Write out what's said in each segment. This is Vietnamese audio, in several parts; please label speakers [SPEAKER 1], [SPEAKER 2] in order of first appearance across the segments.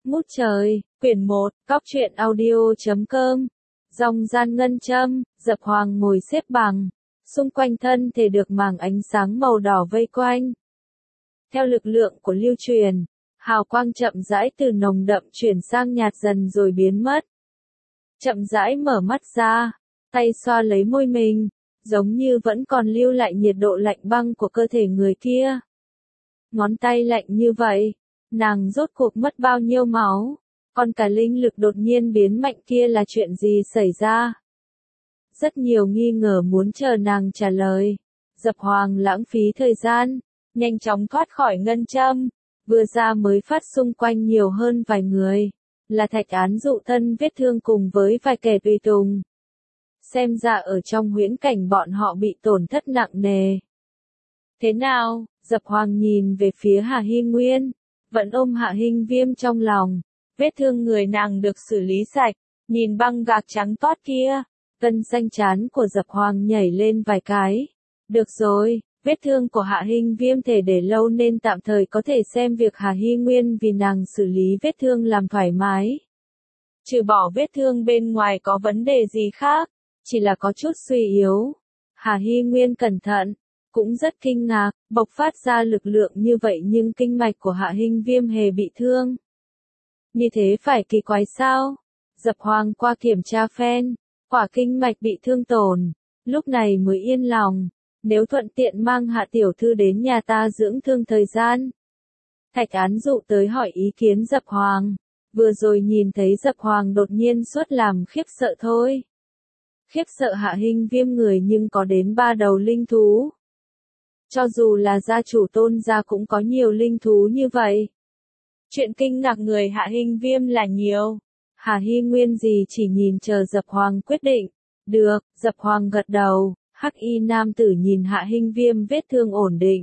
[SPEAKER 1] Ngút trời, quyển 1, Cóc truyện audio.com. Dòng gian ngân châm, Dập Hoàng ngồi xếp bằng, xung quanh thân thể được màng ánh sáng màu đỏ vây quanh. Theo lực lượng của lưu truyền, hào quang chậm rãi từ nồng đậm chuyển sang nhạt dần rồi biến mất. Chậm rãi mở mắt ra, tay xoa lấy môi mình, giống như vẫn còn lưu lại nhiệt độ lạnh băng của cơ thể người kia. Ngón tay lạnh như vậy, nàng rốt cuộc mất bao nhiêu máu, còn cả linh lực đột nhiên biến mạnh kia là chuyện gì xảy ra? Rất nhiều nghi ngờ muốn chờ nàng trả lời. Dập Hoàng lãng phí thời gian, nhanh chóng thoát khỏi ngân châm, vừa ra mới phát xung quanh nhiều hơn vài người, là Thạch Án Dụ thân vết thương cùng với vài kẻ tùy tùng. Xem ra ở trong huyễn cảnh bọn họ bị tổn thất nặng nề. Thế nào? Dập Hoàng nhìn về phía Hà Hy Nguyên, vẫn ôm Hạ Hinh Viêm trong lòng. Vết thương người nàng được xử lý sạch, nhìn băng gạc trắng toát kia, gân xanh trán của Dập Hoàng nhảy lên vài cái. Được rồi, vết thương của Hạ Hinh Viêm thể để lâu nên tạm thời có thể xem việc Hà Hy Nguyên vì nàng xử lý vết thương làm thoải mái. Trừ bỏ vết thương bên ngoài có vấn đề gì khác, chỉ là có chút suy yếu. Hà Hy Nguyên cẩn thận, cũng rất kinh ngạc, bộc phát ra lực lượng như vậy nhưng kinh mạch của Hạ Hinh Viêm hề bị thương. Như thế phải kỳ quái sao? Dập Hoàng qua kiểm tra phen, quả kinh mạch bị thương tổn, lúc này mới yên lòng, nếu thuận tiện mang Hạ tiểu thư đến nhà ta dưỡng thương thời gian. Thạch Án Dụ tới hỏi ý kiến Dập Hoàng, vừa rồi nhìn thấy Dập Hoàng đột nhiên xuất làm khiếp sợ thôi. Khiếp sợ Hạ Hinh Viêm người nhưng có đến 3 đầu linh thú. Cho dù là gia chủ Tôn gia cũng có nhiều linh thú như vậy. Chuyện kinh ngạc người Hạ Hinh Viêm là nhiều. Hà Hy Nguyên gì chỉ nhìn chờ Dập Hoàng quyết định. Được, Dập Hoàng gật đầu, Hắc Y nam tử nhìn Hạ Hinh Viêm vết thương ổn định.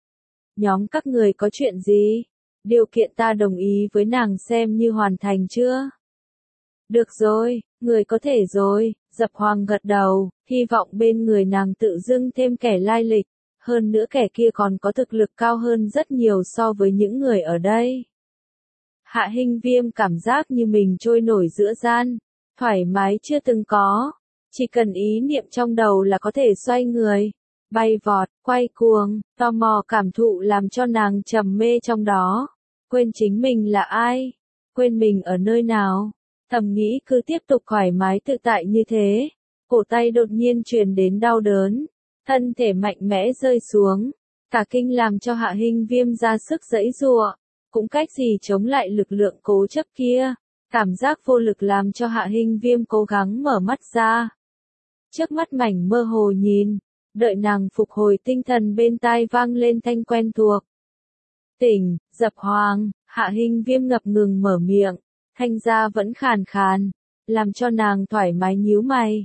[SPEAKER 1] Nhóm các người có chuyện gì? Điều kiện ta đồng ý với nàng xem như hoàn thành chưa? Được rồi, người có thể rồi, Dập Hoàng gật đầu, hy vọng bên người nàng tự dưng thêm kẻ lai lịch. Hơn nữa kẻ kia còn có thực lực cao hơn rất nhiều so với những người ở đây. Hạ Hinh Viêm cảm giác như mình trôi nổi giữa gian, thoải mái chưa từng có. Chỉ cần ý niệm trong đầu là có thể xoay người, bay vọt, quay cuồng, tò mò cảm thụ làm cho nàng trầm mê trong đó. Quên chính mình là ai, quên mình ở nơi nào, thầm nghĩ cứ tiếp tục thoải mái tự tại như thế. Cổ tay đột nhiên truyền đến đau đớn. Thân thể mạnh mẽ rơi xuống, cả kinh làm cho Hạ Hinh Viêm ra sức giãy giụa, cũng cách gì chống lại lực lượng cố chấp kia. Cảm giác vô lực làm cho Hạ Hinh Viêm cố gắng mở mắt ra. Trước mắt mảnh mơ hồ nhìn, đợi nàng phục hồi tinh thần bên tai vang lên thanh quen thuộc. Tỉnh, Dập Hoàng, Hạ Hinh Viêm ngập ngừng mở miệng, thanh ra vẫn khàn khàn, làm cho nàng thoải mái nhíu mày.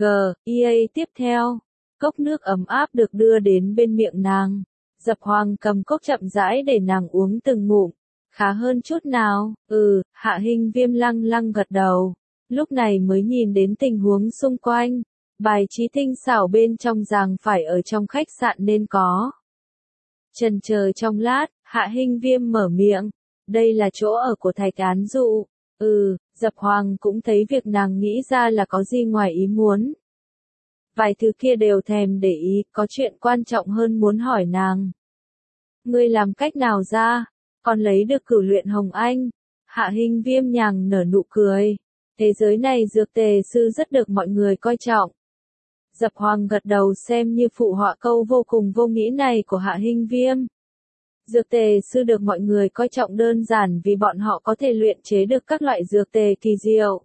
[SPEAKER 1] Tiếp theo. Cốc nước ấm áp được đưa đến bên miệng nàng. Dập Hoàng cầm cốc chậm rãi để nàng uống từng ngụm. Khá hơn chút nào? Hạ Hinh Viêm lăng lăng gật đầu. Lúc này mới nhìn đến tình huống xung quanh. Bài trí tinh xảo bên trong rằng phải ở trong khách sạn nên có. Chần chờ trong lát, Hạ Hinh Viêm mở miệng. Đây là chỗ ở của Thạch Án Dụ. Dập Hoàng cũng thấy việc nàng nghĩ ra là có gì ngoài ý muốn. Vài thứ kia đều thèm để ý, có chuyện quan trọng hơn muốn hỏi nàng. Ngươi làm cách nào ra, còn lấy được cửu luyện hồng anh? Hạ Hinh Viêm nhàng nở nụ cười. Thế giới này dược tề sư rất được mọi người coi trọng. Dập Hoàng gật đầu xem như phụ họa câu vô cùng vô nghĩa này của Hạ Hinh Viêm. Dược tề sư được mọi người coi trọng đơn giản vì bọn họ có thể luyện chế được các loại dược tề kỳ diệu.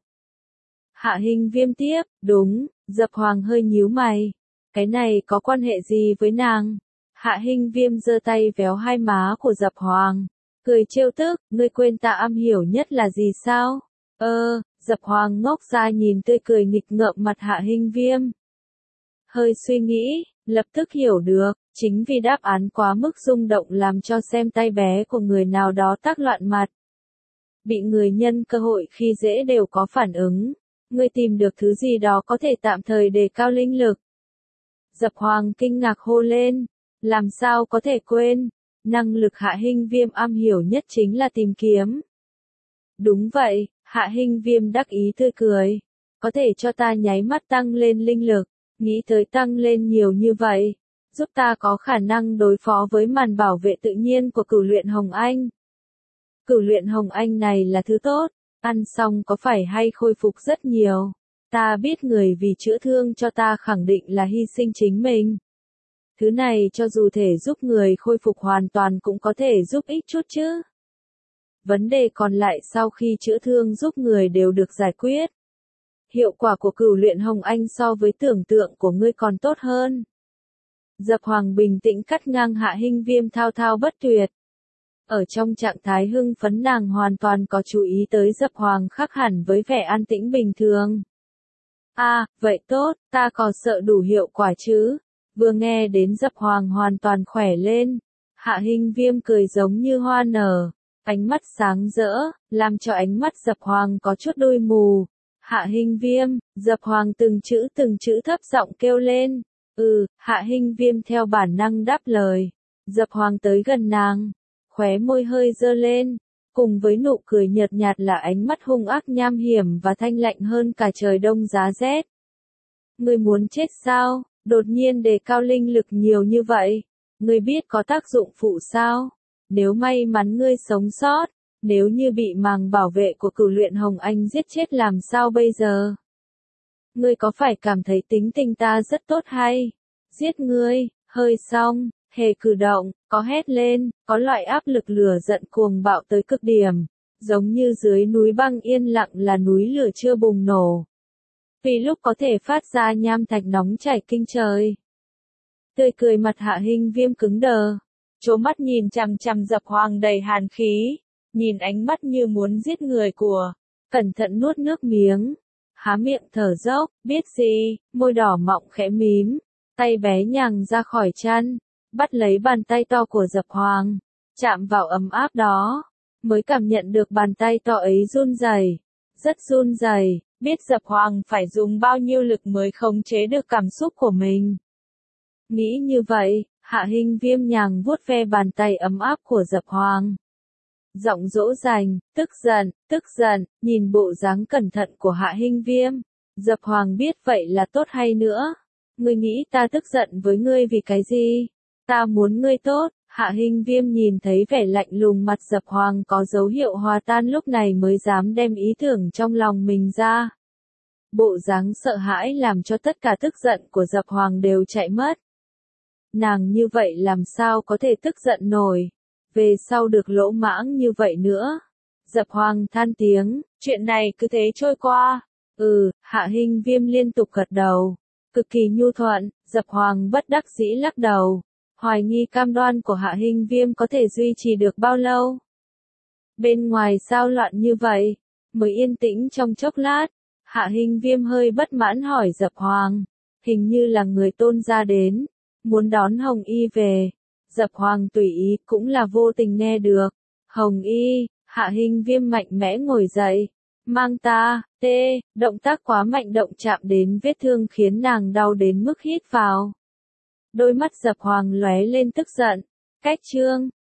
[SPEAKER 1] Hạ Hinh Viêm tiếp, đúng. Dập Hoàng hơi nhíu mày. Cái này có quan hệ gì với nàng? Hạ Hinh Viêm giơ tay véo hai má của Dập Hoàng, cười trêu tức, ngươi quên ta am hiểu nhất là gì sao? Dập Hoàng ngốc ra nhìn tươi cười nghịch ngợm mặt Hạ Hinh Viêm. Hơi suy nghĩ, lập tức hiểu được, chính vì đáp án quá mức rung động làm cho xem tay bé của người nào đó tác loạn mặt. Bị người nhân cơ hội khi dễ đều có phản ứng. Ngươi tìm được thứ gì đó có thể tạm thời đề cao linh lực. Dập Hoàng kinh ngạc hô lên, làm sao có thể quên, năng lực Hạ Hinh Viêm am hiểu nhất chính là tìm kiếm. Đúng vậy, Hạ Hinh Viêm đắc ý tươi cười. Có thể cho ta nháy mắt tăng lên linh lực, nghĩ tới tăng lên nhiều như vậy, giúp ta có khả năng đối phó với màn bảo vệ tự nhiên của Cửu Luyện Hồng Anh. Cửu Luyện Hồng Anh này là thứ tốt, ăn xong có phải hay khôi phục rất nhiều. Ta biết người vì chữa thương cho ta khẳng định là hy sinh chính mình. Thứ này cho dù thể giúp người khôi phục hoàn toàn cũng có thể giúp ích chút chứ. Vấn đề còn lại sau khi chữa thương giúp người đều được giải quyết. Hiệu quả của Cửu Luyện Hồng Anh so với tưởng tượng của ngươi còn tốt hơn. Dập Hoàng bình tĩnh cắt ngang Hạ Hinh Viêm thao thao bất tuyệt. Ở trong trạng thái hưng phấn nàng hoàn toàn có chú ý tới Dập Hoàng khác hẳn với vẻ an tĩnh bình thường. Vậy tốt, ta còn sợ đủ hiệu quả chứ. Vừa nghe đến Dập Hoàng hoàn toàn khỏe lên. Hạ Hinh Viêm cười giống như hoa nở, ánh mắt sáng rỡ, làm cho ánh mắt Dập Hoàng có chút đôi mù. Hạ Hinh Viêm, Dập Hoàng từng chữ thấp giọng kêu lên. Hạ Hinh Viêm theo bản năng đáp lời. Dập Hoàng tới gần nàng, khóe môi hơi dơ lên, cùng với nụ cười nhợt nhạt là ánh mắt hung ác nham hiểm và thanh lạnh hơn cả trời đông giá rét. Ngươi muốn chết sao? Đột nhiên đề cao linh lực nhiều như vậy, ngươi biết có tác dụng phụ sao? Nếu may mắn ngươi sống sót, nếu như bị màng bảo vệ của Cửu Luyện Hồng Anh giết chết làm sao bây giờ? Ngươi có phải cảm thấy tính tình ta rất tốt hay? Giết ngươi, hơi xong, hề cử động, có hét lên, có loại áp lực lửa giận cuồng bạo tới cực điểm, giống như dưới núi băng yên lặng là núi lửa chưa bùng nổ. Vì lúc có thể phát ra nham thạch nóng chảy kinh trời. Tươi cười mặt Hạ Hinh Viêm cứng đờ, trố mắt nhìn chằm chằm Dập Hoàng đầy hàn khí, nhìn ánh mắt như muốn giết người của, cẩn thận nuốt nước miếng, há miệng thở dốc, biết gì, môi đỏ mọng khẽ mím, tay bé nhàng ra khỏi chăn, bắt lấy bàn tay to của Dập Hoàng, chạm vào ấm áp đó, mới cảm nhận được bàn tay to ấy run rẩy, rất run rẩy, biết Dập Hoàng phải dùng bao nhiêu lực mới khống chế được cảm xúc của mình. Nghĩ như vậy, Hạ Hinh Viêm nhàng vuốt ve bàn tay ấm áp của Dập Hoàng. Giọng dỗ dành, tức giận, nhìn bộ dáng cẩn thận của Hạ Hinh Viêm. Dập Hoàng biết vậy là tốt hay nữa. Ngươi nghĩ ta tức giận với ngươi vì cái gì? Ta muốn ngươi tốt. Hạ Hinh Viêm nhìn thấy vẻ lạnh lùng mặt Dập Hoàng có dấu hiệu hòa tan lúc này mới dám đem ý tưởng trong lòng mình ra. Bộ dáng sợ hãi làm cho tất cả tức giận của Dập Hoàng đều chạy mất. Nàng như vậy làm sao có thể tức giận nổi, về sau được lỗ mãng như vậy nữa. Dập Hoàng than tiếng, chuyện này cứ thế trôi qua. Hạ Hinh Viêm liên tục gật đầu, cực kỳ nhu thuận. Dập Hoàng bất đắc dĩ lắc đầu, hoài nghi cam đoan của Hạ Hinh Viêm có thể duy trì được bao lâu. Bên ngoài sao loạn như vậy, mới yên tĩnh trong chốc lát, Hạ Hinh Viêm hơi bất mãn hỏi Dập Hoàng, hình như là người Tôn gia đến, muốn đón Hồng Y về. Dập Hoàng tùy ý cũng là vô tình nghe được. Hồng Y, Hạ Hinh Viêm mạnh mẽ ngồi dậy, mang ta, động tác quá mạnh động chạm đến vết thương khiến nàng đau đến mức hít vào. Đôi mắt Dập Hoàng lóe lên tức giận, cách chương,